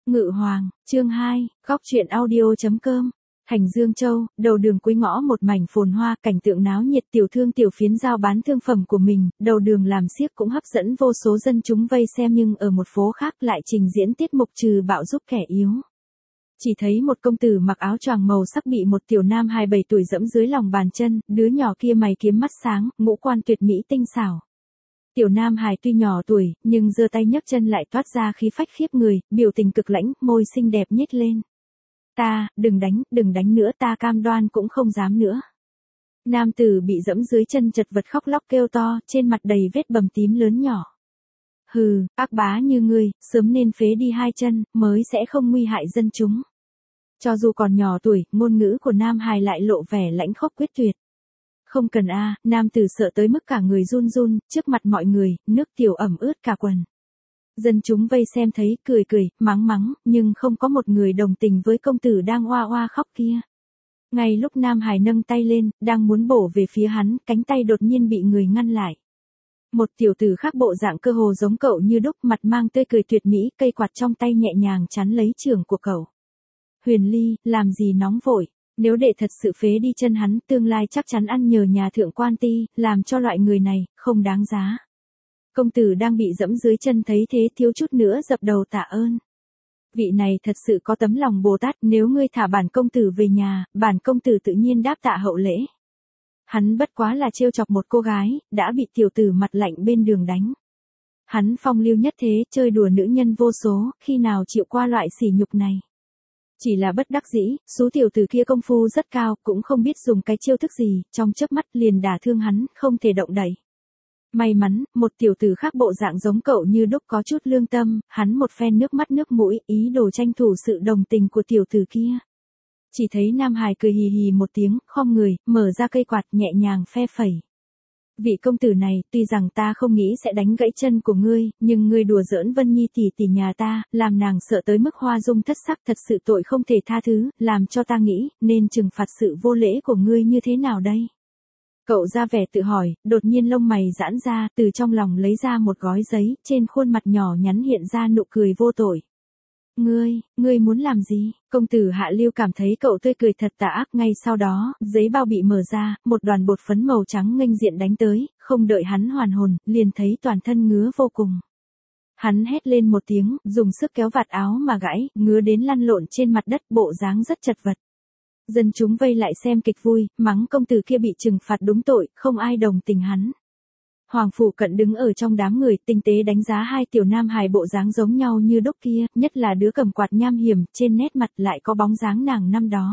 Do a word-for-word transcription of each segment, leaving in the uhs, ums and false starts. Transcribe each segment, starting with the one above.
Ngự Hoàng, chương hai, góc truyện audio.com. Thành Dương Châu, đầu đường cuối ngõ một mảnh phồn hoa, cảnh tượng náo nhiệt, tiểu thương tiểu phiến giao bán thương phẩm của mình, đầu đường làm xiếc cũng hấp dẫn vô số dân chúng vây xem, nhưng ở một phố khác lại trình diễn tiết mục trừ bạo giúp kẻ yếu. Chỉ thấy một công tử mặc áo choàng màu sắc bị một tiểu nam hai bảy tuổi dẫm dưới lòng bàn chân, đứa nhỏ kia mày kiếm mắt sáng, ngũ quan tuyệt mỹ tinh xảo. Tiểu nam hài tuy nhỏ tuổi, nhưng giơ tay nhấc chân lại toát ra khí phách khiếp người, biểu tình cực lãnh, môi xinh đẹp nhếch lên. Ta, đừng đánh, đừng đánh nữa, ta cam đoan cũng không dám nữa. Nam tử bị dẫm dưới chân chật vật khóc lóc kêu to, trên mặt đầy vết bầm tím lớn nhỏ. Hừ, ác bá như ngươi, sớm nên phế đi hai chân, mới sẽ không nguy hại dân chúng. Cho dù còn nhỏ tuổi, ngôn ngữ của nam hài lại lộ vẻ lãnh khốc quyết tuyệt. Không cần a, à, nam tử sợ tới mức cả người run run, trước mặt mọi người, nước tiểu ẩm ướt cả quần. Dân chúng vây xem thấy, cười cười, mắng mắng, nhưng không có một người đồng tình với công tử đang oa oa khóc kia. Ngay lúc nam hải nâng tay lên, đang muốn bổ về phía hắn, cánh tay đột nhiên bị người ngăn lại. Một tiểu tử khác bộ dạng cơ hồ giống cậu như đúc, mặt mang tươi cười tuyệt mỹ, cây quạt trong tay nhẹ nhàng chắn lấy chưởng của cậu. Huyền Ly, làm gì nóng vội? Nếu đệ thật sự phế đi chân hắn, tương lai chắc chắn ăn nhờ nhà thượng quan ti, làm cho loại người này, không đáng giá. Công tử đang bị dẫm dưới chân thấy thế thiếu chút nữa dập đầu tạ ơn. Vị này thật sự có tấm lòng Bồ Tát, nếu ngươi thả bản công tử về nhà, bản công tử tự nhiên đáp tạ hậu lễ. Hắn bất quá là trêu chọc một cô gái, đã bị tiểu tử mặt lạnh bên đường đánh. Hắn phong lưu nhất thế, chơi đùa nữ nhân vô số, khi nào chịu qua loại sỉ nhục này. Chỉ là bất đắc dĩ, số tiểu tử kia công phu rất cao, cũng không biết dùng cái chiêu thức gì, trong chớp mắt liền đả thương hắn, không thể động đậy. May mắn, một tiểu tử khác bộ dạng giống cậu như đúc có chút lương tâm, hắn một phen nước mắt nước mũi, ý đồ tranh thủ sự đồng tình của tiểu tử kia. Chỉ thấy nam hài cười hì hì một tiếng, khom người, mở ra cây quạt nhẹ nhàng phe phẩy. Vị công tử này, tuy rằng ta không nghĩ sẽ đánh gãy chân của ngươi, nhưng ngươi đùa giỡn Vân Nhi tỷ tỷ nhà ta, làm nàng sợ tới mức hoa dung thất sắc, thật sự tội không thể tha thứ, làm cho ta nghĩ, nên trừng phạt sự vô lễ của ngươi như thế nào đây? Cậu ra vẻ tự hỏi, đột nhiên lông mày giãn ra, từ trong lòng lấy ra một gói giấy, trên khuôn mặt nhỏ nhắn hiện ra nụ cười vô tội. Ngươi, ngươi muốn làm gì? Công tử Hạ Lưu cảm thấy cậu tươi cười thật tà ác, ngay sau đó, giấy bao bị mở ra, một đoàn bột phấn màu trắng nghênh diện đánh tới, không đợi hắn hoàn hồn, liền thấy toàn thân ngứa vô cùng. Hắn hét lên một tiếng, dùng sức kéo vạt áo mà gãy, ngứa đến lăn lộn trên mặt đất, bộ dáng rất chật vật. Dân chúng vây lại xem kịch vui, mắng công tử kia bị trừng phạt đúng tội, không ai đồng tình hắn. Hoàng Phủ Cận đứng ở trong đám người, tinh tế đánh giá hai tiểu nam hài bộ dáng giống nhau như đúc kia, nhất là đứa cầm quạt nham hiểm, trên nét mặt lại có bóng dáng nàng năm đó.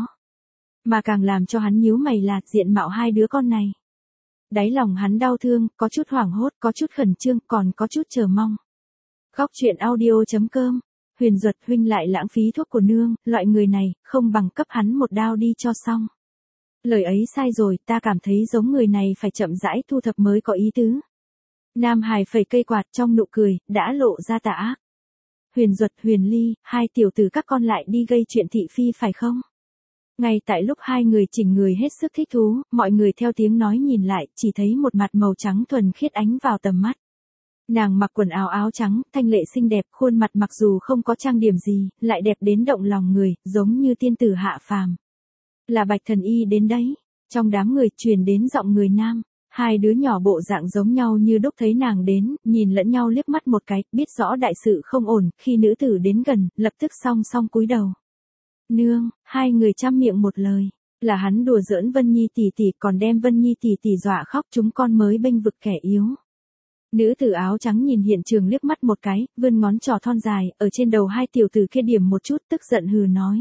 Mà càng làm cho hắn nhíu mày là diện mạo hai đứa con này. Đáy lòng hắn đau thương, có chút hoảng hốt, có chút khẩn trương, còn có chút chờ mong. Góc truyện audio.com. Huyền Duật huynh lại lãng phí thuốc của nương, loại người này, không bằng cấp hắn một đao đi cho xong. Lời ấy sai rồi, ta cảm thấy giống người này phải chậm rãi thu thập mới có ý tứ. Nam hài phẩy cây quạt trong nụ cười, đã lộ ra tà ác. Huyền Duật, Huyền Ly, hai tiểu tử các con lại đi gây chuyện thị phi phải không? Ngay tại lúc hai người chỉnh người hết sức thích thú, mọi người theo tiếng nói nhìn lại, chỉ thấy một mặt màu trắng thuần khiết ánh vào tầm mắt. Nàng mặc quần áo áo trắng, thanh lệ xinh đẹp, khuôn mặt mặc dù không có trang điểm gì, lại đẹp đến động lòng người, giống như tiên tử hạ phàm. Là Bạch Thần Y đến đấy. Trong đám người truyền đến giọng người nam, hai đứa nhỏ bộ dạng giống nhau như đúc thấy nàng đến, nhìn lẫn nhau liếc mắt một cái, biết rõ đại sự không ổn, khi nữ tử đến gần, lập tức song song cúi đầu. Nương, hai người chăm miệng một lời, là hắn đùa giỡn Vân Nhi tỷ tỷ, còn đem Vân Nhi tỷ tỷ dọa khóc, chúng con mới bênh vực kẻ yếu. Nữ tử áo trắng nhìn hiện trường liếc mắt một cái, vươn ngón trỏ thon dài, ở trên đầu hai tiểu tử kia điểm một chút, tức giận hừ nói.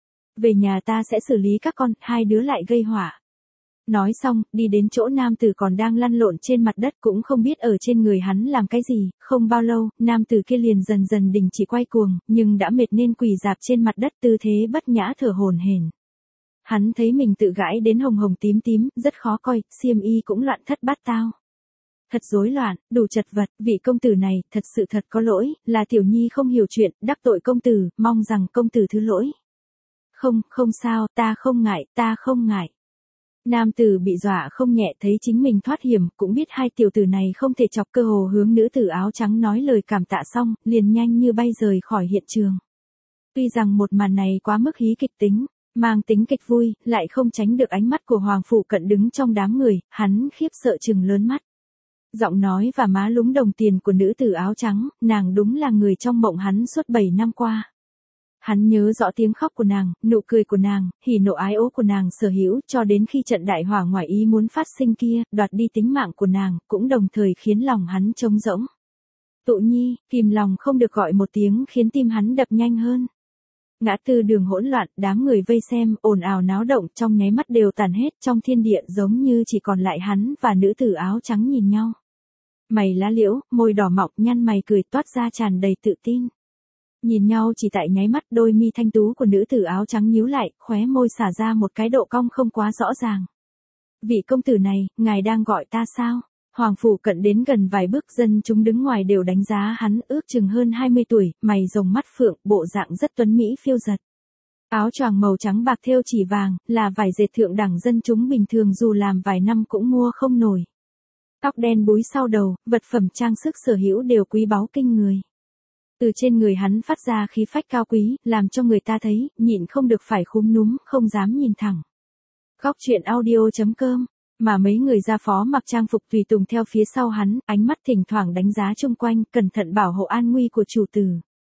Về nhà ta sẽ xử lý các con, hai đứa lại gây họa. Nói xong, đi đến chỗ nam tử còn đang lăn lộn trên mặt đất, cũng không biết ở trên người hắn làm cái gì, không bao lâu, nam tử kia liền dần dần đình chỉ quay cuồng, nhưng đã mệt nên quỳ dạp trên mặt đất, tư thế bất nhã thở hổn hển. Hắn thấy mình tự gãi đến hồng hồng tím tím, rất khó coi, xiêm y cũng loạn thất bát tao. Thật rối loạn, đủ chật vật, vị công tử này, thật sự thật có lỗi, là tiểu nhi không hiểu chuyện, đắc tội công tử, mong rằng công tử thứ lỗi. Không, không sao, ta không ngại, ta không ngại. Nam tử bị dọa không nhẹ, thấy chính mình thoát hiểm, cũng biết hai tiểu tử này không thể chọc, cơ hồ hướng nữ tử áo trắng nói lời cảm tạ xong, liền nhanh như bay rời khỏi hiện trường. Tuy rằng một màn này quá mức hí kịch tính, mang tính kịch vui, lại không tránh được ánh mắt của Hoàng Phủ Cận đứng trong đám người, hắn khiếp sợ trừng lớn mắt. Giọng nói và má lúm đồng tiền của nữ tử áo trắng, nàng đúng là người trong mộng hắn suốt bảy năm qua. Hắn nhớ rõ tiếng khóc của nàng, nụ cười của nàng, hỉ nộ ái ố của nàng sở hữu, cho đến khi trận đại hỏa ngoại ý muốn phát sinh kia, đoạt đi tính mạng của nàng, cũng đồng thời khiến lòng hắn trống rỗng. Tụ Nhi, kìm lòng không được gọi một tiếng khiến tim hắn đập nhanh hơn. Ngã tư đường hỗn loạn, đám người vây xem, ồn ào náo động, trong nháy mắt đều tàn hết, trong thiên địa giống như chỉ còn lại hắn và nữ tử áo trắng nhìn nhau. Mày lá liễu, môi đỏ mọng, nhăn mày cười toát ra tràn đầy tự tin. Nhìn nhau chỉ tại nháy mắt, đôi mi thanh tú của nữ tử áo trắng nhíu lại, khóe môi xả ra một cái độ cong không quá rõ ràng. Vị công tử này, ngài đang gọi ta sao? Hoàng Phủ Cận đến gần vài bước, dân chúng đứng ngoài đều đánh giá hắn, ước chừng hơn hai mươi tuổi, mày rồng mắt phượng, bộ dạng rất tuấn mỹ phiêu dật. Áo choàng màu trắng bạc thêu chỉ vàng, là vải dệt thượng đẳng dân chúng bình thường dù làm vài năm cũng mua không nổi. Tóc đen búi sau đầu, vật phẩm trang sức sở hữu đều quý báu kinh người. Từ trên người hắn phát ra khí phách cao quý, làm cho người ta thấy, nhịn không được phải khúm núm, không dám nhìn thẳng. Góc truyện audio chấm com. Mà mấy người gia phó mặc trang phục tùy tùng theo phía sau hắn, ánh mắt thỉnh thoảng đánh giá chung quanh, cẩn thận bảo hộ an nguy của chủ tử.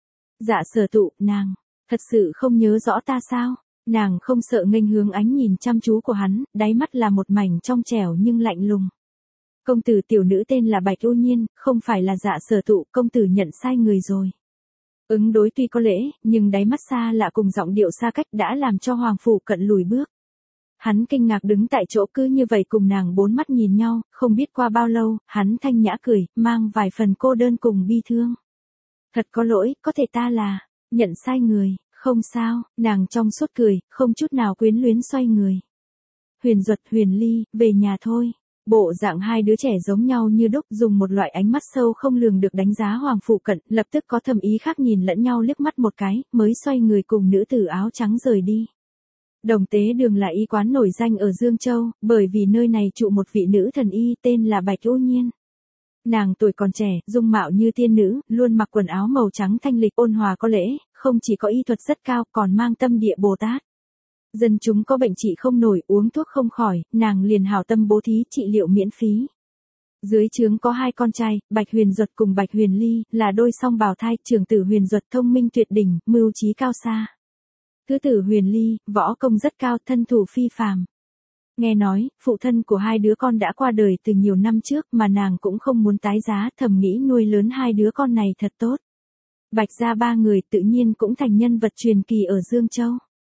Dạ Sở Tụ, nàng, thật sự không nhớ rõ ta sao? Nàng không sợ nghênh hướng ánh nhìn chăm chú của hắn, đáy mắt là một mảnh trong trẻo nhưng lạnh lùng. Công tử tiểu nữ tên là Bạch U Nhiên, không phải là Dạ Sở Tụ, công tử nhận sai người rồi. Ứng đối tuy có lễ, nhưng đáy mắt xa lạ cùng giọng điệu xa cách đã làm cho Hoàng Phủ Cận lùi bước. Hắn kinh ngạc đứng tại chỗ cứ như vậy cùng nàng bốn mắt nhìn nhau, không biết qua bao lâu, hắn thanh nhã cười, mang vài phần cô đơn cùng bi thương. Thật có lỗi, có thể ta là, nhận sai người, không sao, nàng trong suốt cười, không chút nào quyến luyến xoay người. Huyền Duật, Huyền Ly, về nhà thôi. Bộ dạng hai đứa trẻ giống nhau như đúc, dùng một loại ánh mắt sâu không lường được đánh giá Hoàng Phủ Cận, lập tức có thầm ý khác nhìn lẫn nhau liếc mắt một cái, mới xoay người cùng nữ tử áo trắng rời đi. Đồng Tế Đường là y quán nổi danh ở Dương Châu, bởi vì nơi này trụ một vị nữ thần y tên là Bạch U Nhiên. Nàng tuổi còn trẻ, dung mạo như tiên nữ, luôn mặc quần áo màu trắng thanh lịch ôn hòa có lễ, không chỉ có y thuật rất cao, còn mang tâm địa Bồ Tát. Dân chúng có bệnh trị không nổi, uống thuốc không khỏi, nàng liền hảo tâm bố thí trị liệu miễn phí. Dưới trướng có hai con trai, Bạch Huyền Duật cùng Bạch Huyền Ly, là đôi song bào thai, trưởng tử Huyền Duật thông minh tuyệt đỉnh, mưu trí cao xa. Thứ tử Huyền Ly, võ công rất cao, thân thủ phi phàm. Nghe nói, phụ thân của hai đứa con đã qua đời từ nhiều năm trước mà nàng cũng không muốn tái giá, thầm nghĩ nuôi lớn hai đứa con này thật tốt. Bạch gia ba người tự nhiên cũng thành nhân vật truyền kỳ ở Dương Châu.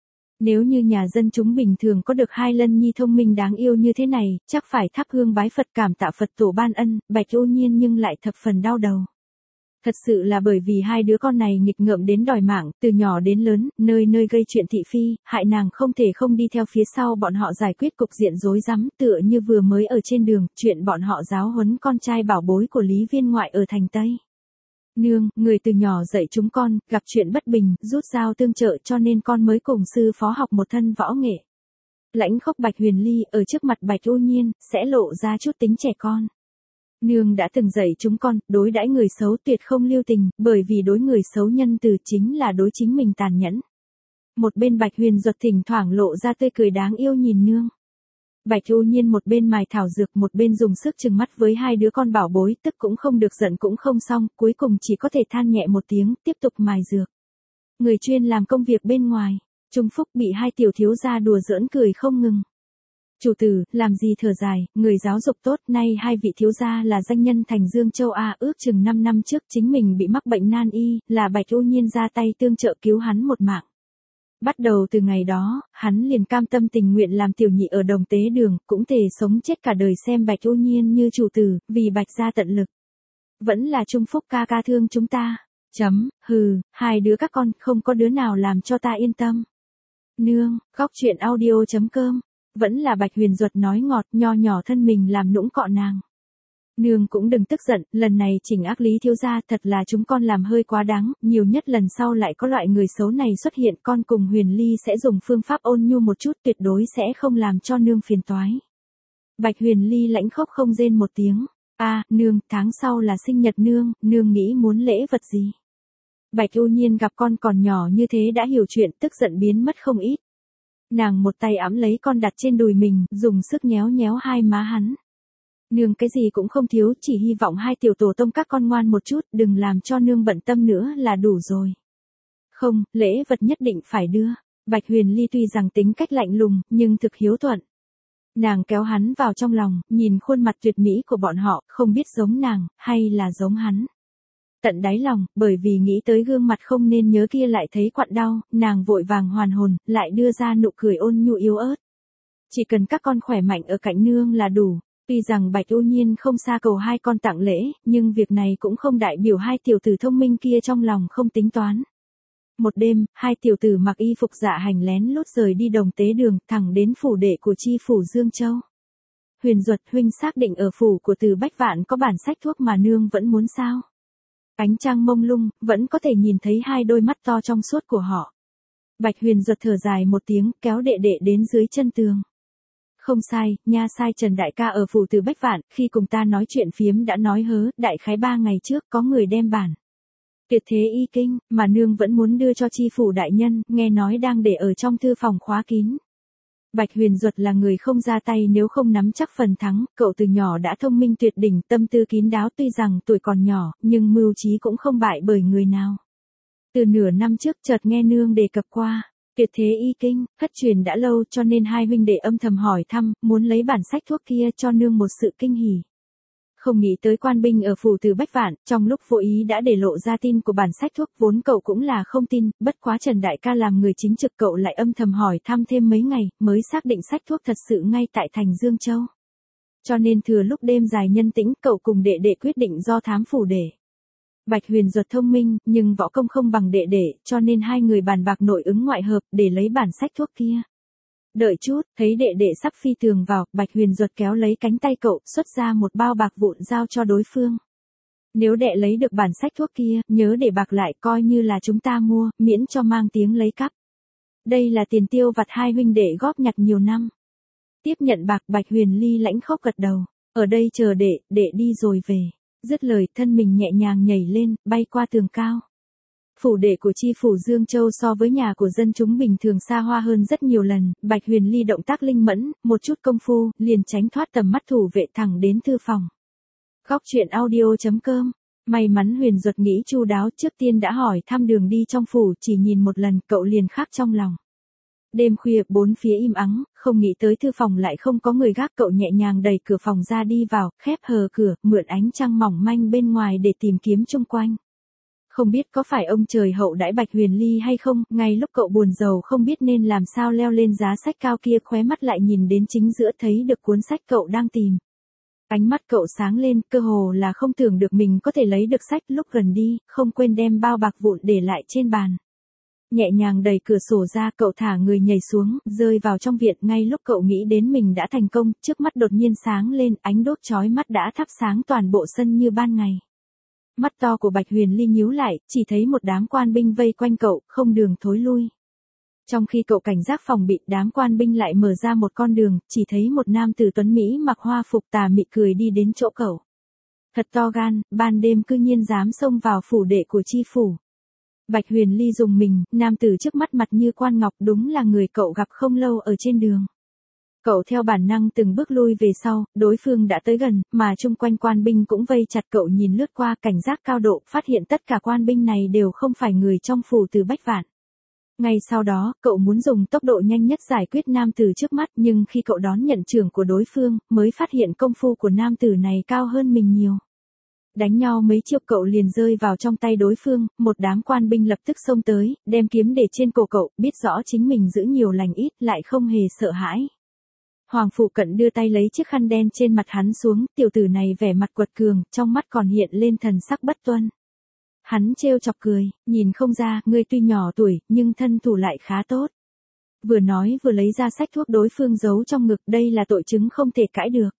Nếu như nhà dân chúng bình thường có được hai lân nhi thông minh đáng yêu như thế này, chắc phải thắp hương bái Phật cảm tạ Phật tổ ban ân, Bạch U Nhiên nhưng lại thập phần đau đầu. Thật sự là bởi vì hai đứa con này nghịch ngợm đến đòi mạng, từ nhỏ đến lớn, nơi nơi gây chuyện thị phi, hại nàng không thể không đi theo phía sau bọn họ giải quyết cục diện rối rắm, tựa như vừa mới ở trên đường, chuyện bọn họ giáo huấn con trai bảo bối của Lý Viên ngoại ở thành Tây. Nương, người từ nhỏ dạy chúng con, gặp chuyện bất bình, rút dao tương trợ cho nên con mới cùng sư phó học một thân võ nghệ. Lãnh khốc Bạch Huyền Ly ở trước mặt Bạch U Nhiên, sẽ lộ ra chút tính trẻ con. Nương đã từng dạy chúng con, đối đãi người xấu tuyệt không lưu tình, bởi vì đối người xấu nhân từ chính là đối chính mình tàn nhẫn. Một bên Bạch Huyền Duật thỉnh thoảng lộ ra tươi cười đáng yêu nhìn nương. Bạch U Nhiên một bên mài thảo dược một bên dùng sức trừng mắt với hai đứa con bảo bối, tức cũng không được giận cũng không xong, cuối cùng chỉ có thể than nhẹ một tiếng, tiếp tục mài dược. Người chuyên làm công việc bên ngoài, Trung Phúc bị hai tiểu thiếu gia đùa giỡn cười không ngừng. Chủ tử, làm gì thở dài, người giáo dục tốt, nay hai vị thiếu gia là danh nhân thành Dương Châu A, ước chừng năm năm trước chính mình bị mắc bệnh nan y, là Bạch U Nhiên ra tay tương trợ cứu hắn một mạng. Bắt đầu từ ngày đó, hắn liền cam tâm tình nguyện làm tiểu nhị ở Đồng Tế Đường, cũng thể sống chết cả đời xem Bạch U Nhiên như chủ tử, vì Bạch gia tận lực. Vẫn là Trung Phúc ca ca thương chúng ta. Chấm, hừ, hai đứa các con, không có đứa nào làm cho ta yên tâm. Nương, góc truyện audio chấm com. Vẫn là Bạch Huyền Duật nói ngọt, nho nhỏ thân mình làm nũng cọ nàng. Nương cũng đừng tức giận, lần này chỉnh ác Lý thiếu gia, thật là chúng con làm hơi quá đáng, nhiều nhất lần sau lại có loại người xấu này xuất hiện, con cùng Huyền Ly sẽ dùng phương pháp ôn nhu một chút, tuyệt đối sẽ không làm cho nương phiền toái. Bạch Huyền Ly lãnh khốc không rên một tiếng. A, nương, tháng sau là sinh nhật nương, nương nghĩ muốn lễ vật gì? Bạch U Nhiên gặp con còn nhỏ như thế đã hiểu chuyện, tức giận biến mất không ít. Nàng một tay ẵm lấy con đặt trên đùi mình, dùng sức nhéo nhéo hai má hắn. Nương cái gì cũng không thiếu, chỉ hy vọng hai tiểu tổ tông các con ngoan một chút, đừng làm cho nương bận tâm nữa là đủ rồi. Không, lễ vật nhất định phải đưa. Bạch Huyền Ly tuy rằng tính cách lạnh lùng, nhưng thực hiếu thuận. Nàng kéo hắn vào trong lòng, nhìn khuôn mặt tuyệt mỹ của bọn họ, không biết giống nàng, hay là giống hắn. Tận đáy lòng, bởi vì nghĩ tới gương mặt không nên nhớ kia lại thấy quặn đau, nàng vội vàng hoàn hồn, lại đưa ra nụ cười ôn nhu yếu ớt. Chỉ cần các con khỏe mạnh ở cạnh nương là đủ. Tuy rằng Bạch U Nhiên không xa cầu hai con tặng lễ, nhưng việc này cũng không đại biểu hai tiểu tử thông minh kia trong lòng không tính toán. Một đêm, hai tiểu tử mặc y phục dạ hành lén lút rời đi đồng tế đường, thẳng đến phủ đệ của chi phủ Dương Châu. Huyền Duật huynh xác định ở phủ của Từ Bách Vạn có bản sách thuốc mà nương vẫn muốn sao? Ánh trăng mông lung, vẫn có thể nhìn thấy hai đôi mắt to trong suốt của họ. Bạch Huyền Duật thở dài một tiếng, kéo đệ đệ đến dưới chân tường. Không sai, nha sai Trần đại ca ở phủ Từ Bách Vạn, khi cùng ta nói chuyện phiếm đã nói hớ, đại khái ba ngày trước có người đem bản Tuyệt thế y kinh, mà nương vẫn muốn đưa cho chi phủ đại nhân, nghe nói đang để ở trong thư phòng khóa kín. Bạch Huyền Duật là người không ra tay nếu không nắm chắc phần thắng, cậu từ nhỏ đã thông minh tuyệt đỉnh, tâm tư kín đáo, tuy rằng tuổi còn nhỏ, nhưng mưu trí cũng không bại bởi người nào. Từ nửa năm trước chợt nghe nương đề cập qua Tuyệt thế y kinh, thất truyền đã lâu, cho nên hai huynh đệ âm thầm hỏi thăm, muốn lấy bản sách thuốc kia cho nương một sự kinh hỉ. Không nghĩ tới quan binh ở phủ Từ Bách Vạn, trong lúc vô ý đã để lộ ra tin của bản sách thuốc, vốn cậu cũng là không tin, bất quá Trần đại ca làm người chính trực, cậu lại âm thầm hỏi thăm thêm mấy ngày, mới xác định sách thuốc thật sự ngay tại thành Dương Châu. Cho nên thừa lúc đêm dài nhân tĩnh, cậu cùng đệ đệ quyết định do thám phủ để. Bạch Huyền Duật thông minh, nhưng võ công không bằng đệ đệ, cho nên hai người bàn bạc nội ứng ngoại hợp, để lấy bản sách thuốc kia. Đợi chút, thấy đệ đệ sắp phi tường vào, Bạch Huyền Duật kéo lấy cánh tay cậu, xuất ra một bao bạc vụn giao cho đối phương. Nếu đệ lấy được bản sách thuốc kia, nhớ để bạc lại, coi như là chúng ta mua, miễn cho mang tiếng lấy cắp. Đây là tiền tiêu vặt hai huynh đệ góp nhặt nhiều năm. Tiếp nhận bạc, Bạch Huyền Ly lãnh khốc gật đầu. Ở đây chờ đệ, đệ đi rồi về. Dứt lời, thân mình nhẹ nhàng nhảy lên, bay qua tường cao. Phủ đệ của chi phủ Dương Châu so với nhà của dân chúng bình thường xa hoa hơn rất nhiều lần, Bạch Huyền Ly động tác linh mẫn, một chút công phu, liền tránh thoát tầm mắt thủ vệ thẳng đến thư phòng. Góc truyện audio chấm com. May mắn Huyền Duật nghĩ chu đáo, trước tiên đã hỏi thăm đường đi trong phủ, chỉ nhìn một lần, cậu liền khắc trong lòng. Đêm khuya, bốn phía im ắng, không nghĩ tới thư phòng lại không có người gác, cậu nhẹ nhàng đẩy cửa phòng ra đi vào, khép hờ cửa, mượn ánh trăng mỏng manh bên ngoài để tìm kiếm chung quanh. Không biết có phải ông trời hậu đãi Bạch Huyền Ly hay không, ngay lúc cậu buồn rầu không biết nên làm sao leo lên giá sách cao kia, khóe mắt lại nhìn đến chính giữa, thấy được cuốn sách cậu đang tìm. Ánh mắt cậu sáng lên, cơ hồ là không tưởng được mình có thể lấy được sách, lúc gần đi, không quên đem bao bạc vụn để lại trên bàn. Nhẹ nhàng đẩy cửa sổ ra, cậu thả người nhảy xuống, rơi vào trong viện, ngay lúc cậu nghĩ đến mình đã thành công, trước mắt đột nhiên sáng lên, ánh đốt chói mắt đã thắp sáng toàn bộ sân như ban ngày. Mắt to của Bạch Huyền Ly nhíu lại, chỉ thấy một đám quan binh vây quanh cậu, không đường thối lui. Trong khi cậu cảnh giác phòng bị, đám quan binh lại mở ra một con đường, chỉ thấy một nam tử tuấn Mỹ mặc hoa phục tà mị cười đi đến chỗ cậu. Thật to gan, ban đêm cư nhiên dám xông vào phủ đệ của chi phủ. Bạch Huyền Ly dùng mình, nam tử trước mắt mặt như quan ngọc, đúng là người cậu gặp không lâu ở trên đường. Cậu theo bản năng từng bước lui về sau, đối phương đã tới gần, mà chung quanh quan binh cũng vây chặt, cậu nhìn lướt qua, cảnh giác cao độ, phát hiện tất cả quan binh này đều không phải người trong phủ Từ Bách Vạn. Ngay sau đó, cậu muốn dùng tốc độ nhanh nhất giải quyết nam tử trước mắt, nhưng khi cậu đón nhận trưởng của đối phương, mới phát hiện công phu của nam tử này cao hơn mình nhiều. Đánh nhau mấy chiêu, cậu liền rơi vào trong tay đối phương, một đám quan binh lập tức xông tới, đem kiếm để trên cổ cậu, biết rõ chính mình giữ nhiều lành ít, lại không hề sợ hãi. Hoàng Phủ Cận đưa tay lấy chiếc khăn đen trên mặt hắn xuống, tiểu tử này vẻ mặt quật cường, trong mắt còn hiện lên thần sắc bất tuân. Hắn trêu chọc cười, nhìn không ra, ngươi tuy nhỏ tuổi, nhưng thân thủ lại khá tốt. Vừa nói vừa lấy ra sách thuốc đối phương giấu trong ngực, đây là tội chứng không thể cãi được.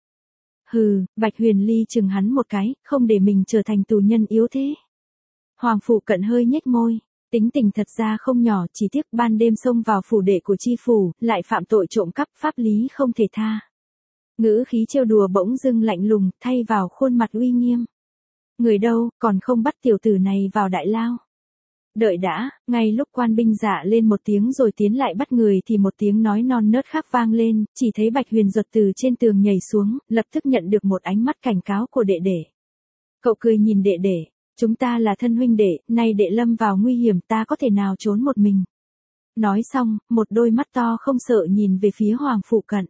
Hừ, Bạch Huyền Ly chừng hắn một cái, không để mình trở thành tù nhân yếu thế. Hoàng Phủ Cận hơi nhếch môi, tính tình thật ra không nhỏ, chỉ tiếc ban đêm xông vào phủ đệ của chi phủ, lại phạm tội trộm cắp, pháp lý không thể tha. Ngữ khí trêu đùa bỗng dưng lạnh lùng, thay vào khuôn mặt uy nghiêm. Người đâu, còn không bắt tiểu tử này vào đại lao. Đợi đã, ngay lúc quan binh dạ lên một tiếng rồi tiến lại bắt người thì một tiếng nói non nớt khác vang lên, chỉ thấy Bạch Huyền giật từ trên tường nhảy xuống, lập tức nhận được một ánh mắt cảnh cáo của đệ đệ. Cậu cười nhìn đệ đệ, chúng ta là thân huynh đệ, nay đệ lâm vào nguy hiểm ta có thể nào trốn một mình. Nói xong, một đôi mắt to không sợ nhìn về phía Hoàng Phủ Cận.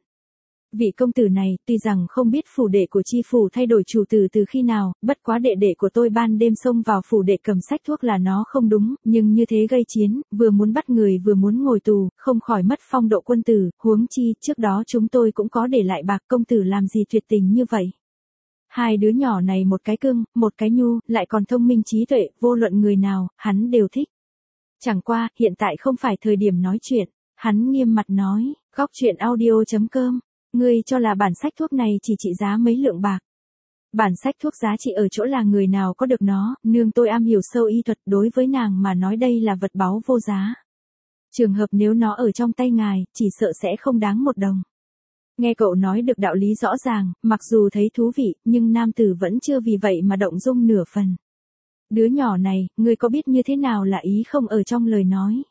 Vị công tử này, tuy rằng không biết phủ đệ của chi phủ thay đổi chủ tử từ khi nào, bất quá đệ đệ của tôi ban đêm xông vào phủ đệ cầm sách thuốc là nó không đúng, nhưng như thế gây chiến, vừa muốn bắt người vừa muốn ngồi tù, không khỏi mất phong độ quân tử, huống chi, trước đó chúng tôi cũng có để lại bạc công tử làm gì tuyệt tình như vậy. Hai đứa nhỏ này một cái cưng, một cái nhu, lại còn thông minh trí tuệ, vô luận người nào, hắn đều thích. Chẳng qua, hiện tại không phải thời điểm nói chuyện, hắn nghiêm mặt nói, góc chuyện audio chấm com. Ngươi cho là bản sách thuốc này chỉ trị giá mấy lượng bạc. Bản sách thuốc giá trị ở chỗ là người nào có được nó, nương tôi am hiểu sâu y thuật, đối với nàng mà nói đây là vật báu vô giá. Trường hợp nếu nó ở trong tay ngài, chỉ sợ sẽ không đáng một đồng. Nghe cậu nói được đạo lý rõ ràng, mặc dù thấy thú vị, nhưng nam tử vẫn chưa vì vậy mà động dung nửa phần. Đứa nhỏ này, ngươi có biết như thế nào là ý không ở trong lời nói.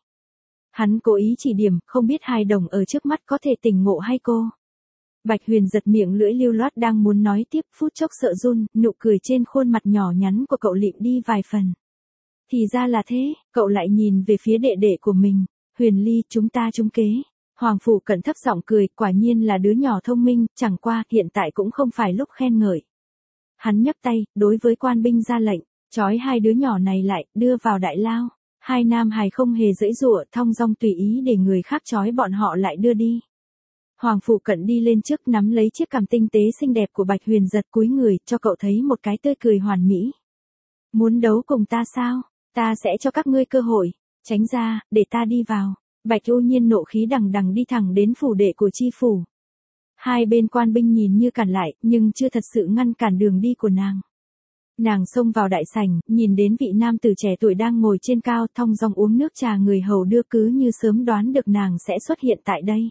Hắn cố ý chỉ điểm, không biết hài đồng ở trước mắt có thể tỉnh ngộ hay cô. Bạch Huyền giật miệng lưỡi lưu loát đang muốn nói tiếp, phút chốc sợ run, nụ cười trên khuôn mặt nhỏ nhắn của cậu lịm đi vài phần. Thì ra là thế, cậu lại nhìn về phía đệ đệ của mình, Huyền Ly, chúng ta trúng kế. Hoàng Phủ Cận thấp giọng cười, quả nhiên là đứa nhỏ thông minh, chẳng qua, hiện tại cũng không phải lúc khen ngợi. Hắn nhấc tay, đối với quan binh ra lệnh, trói hai đứa nhỏ này lại, đưa vào đại lao. Hai nam hài không hề giãy giụa, thong dong tùy ý để người khác trói bọn họ lại đưa đi. Hoàng Phủ Cận đi lên trước nắm lấy chiếc cằm tinh tế xinh đẹp của Bạch Huyền giật cúi người, cho cậu thấy một cái tươi cười hoàn mỹ. Muốn đấu cùng ta sao? Ta sẽ cho các ngươi cơ hội. Tránh ra, để ta đi vào. Bạch U Nhiên nộ khí đằng đằng đi thẳng đến phủ đệ của chi phủ. Hai bên quan binh nhìn như cản lại, nhưng chưa thật sự ngăn cản đường đi của nàng. Nàng xông vào đại sảnh, nhìn đến vị nam tử trẻ tuổi đang ngồi trên cao thong dong uống nước trà người hầu đưa cứ như sớm đoán được nàng sẽ xuất hiện tại đây.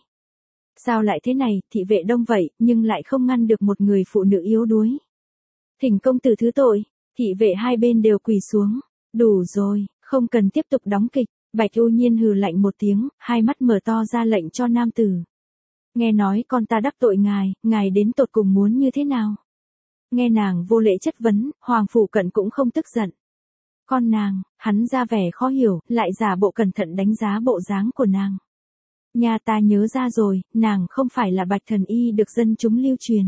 Sao lại thế này, thị vệ đông vậy, nhưng lại không ngăn được một người phụ nữ yếu đuối. Thỉnh công tử thứ tội, thị vệ hai bên đều quỳ xuống. Đủ rồi, không cần tiếp tục đóng kịch. Bạch U Nhiên hừ lạnh một tiếng, hai mắt mở to ra lệnh cho nam tử. Nghe nói con ta đắc tội ngài, ngài đến tột cùng muốn như thế nào? Nghe nàng vô lễ chất vấn, Hoàng Phủ Cận cũng không tức giận. Con nàng, hắn ra vẻ khó hiểu, lại giả bộ cẩn thận đánh giá bộ dáng của nàng. Nhà ta nhớ ra rồi, nàng không phải là Bạch Thần Y được dân chúng lưu truyền.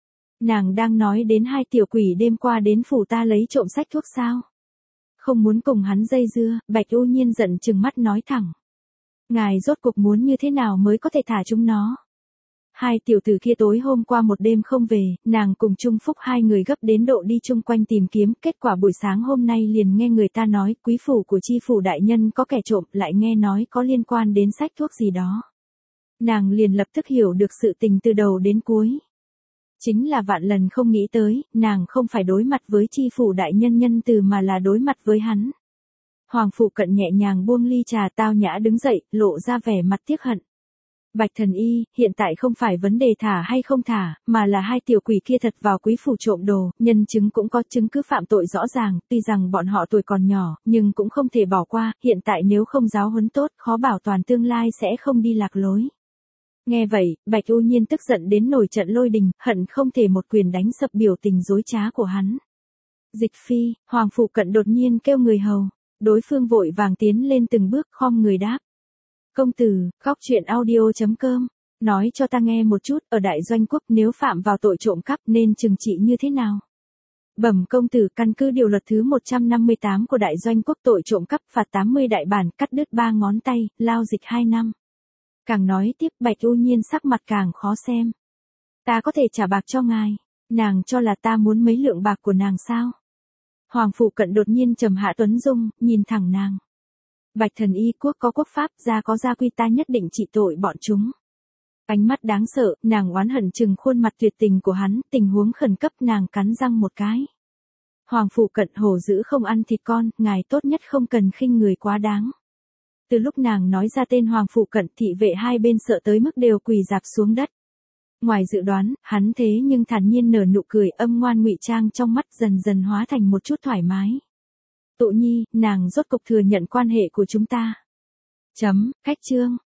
Nàng đang nói đến hai tiểu quỷ đêm qua đến phủ ta lấy trộm sách thuốc sao? Không muốn cùng hắn dây dưa, Bạch U Nhiên giận chừng mắt nói thẳng. Ngài rốt cuộc muốn như thế nào mới có thể thả chúng nó? Hai tiểu tử kia tối hôm qua một đêm không về, nàng cùng Trung Phúc hai người gấp đến độ đi chung quanh tìm kiếm, kết quả buổi sáng hôm nay liền nghe người ta nói, quý phủ của chi phủ đại nhân có kẻ trộm, lại nghe nói có liên quan đến sách thuốc gì đó. Nàng liền lập tức hiểu được sự tình từ đầu đến cuối. Chính là vạn lần không nghĩ tới, nàng không phải đối mặt với chi phủ đại nhân nhân từ mà là đối mặt với hắn. Hoàng Phủ Cận nhẹ nhàng buông ly trà tao nhã đứng dậy, lộ ra vẻ mặt tiếc hận. Bạch Thần Y, hiện tại không phải vấn đề thả hay không thả, mà là hai tiểu quỷ kia thật vào quý phủ trộm đồ, nhân chứng cũng có chứng cứ phạm tội rõ ràng, tuy rằng bọn họ tuổi còn nhỏ, nhưng cũng không thể bỏ qua, hiện tại nếu không giáo huấn tốt, khó bảo toàn tương lai sẽ không đi lạc lối. Nghe vậy, Bạch U Nhiên tức giận đến nổi trận lôi đình, hận không thể một quyền đánh sập biểu tình dối trá của hắn. Dịch phi, Hoàng Phủ Cận đột nhiên kêu người hầu, đối phương vội vàng tiến lên từng bước khom người đáp. Công tử, góc chuyện audio chấm com, nói cho ta nghe một chút, ở Đại Doanh Quốc nếu phạm vào tội trộm cắp nên trừng trị như thế nào? Bẩm công tử, căn cứ điều luật thứ một trăm năm mươi tám của Đại Doanh Quốc tội trộm cắp phạt tám mươi đại bản, cắt đứt ba ngón tay, lao dịch hai năm. Càng nói tiếp, Bạch U Nhiên sắc mặt càng khó xem. Ta có thể trả bạc cho ngài, nàng cho là ta muốn mấy lượng bạc của nàng sao? Hoàng Phủ Cận đột nhiên trầm hạ tuấn dung, nhìn thẳng nàng. Bạch Thần Y, quốc có quốc pháp, gia có gia quy, ta nhất định trị tội bọn chúng. Ánh mắt đáng sợ, nàng oán hận chừng khuôn mặt tuyệt tình của hắn, tình huống khẩn cấp nàng cắn răng một cái. Hoàng Phủ Cận, hổ dữ không ăn thịt con, ngài tốt nhất không cần khinh người quá đáng. Từ lúc nàng nói ra tên Hoàng Phủ Cận, thị vệ hai bên sợ tới mức đều quỳ rạp xuống đất. Ngoài dự đoán, hắn thế nhưng thản nhiên nở nụ cười, âm ngoan ngụy trang trong mắt dần dần hóa thành một chút thoải mái. Tụ Nhi, nàng rốt cục thừa nhận quan hệ của chúng ta. Chấm, khách chương.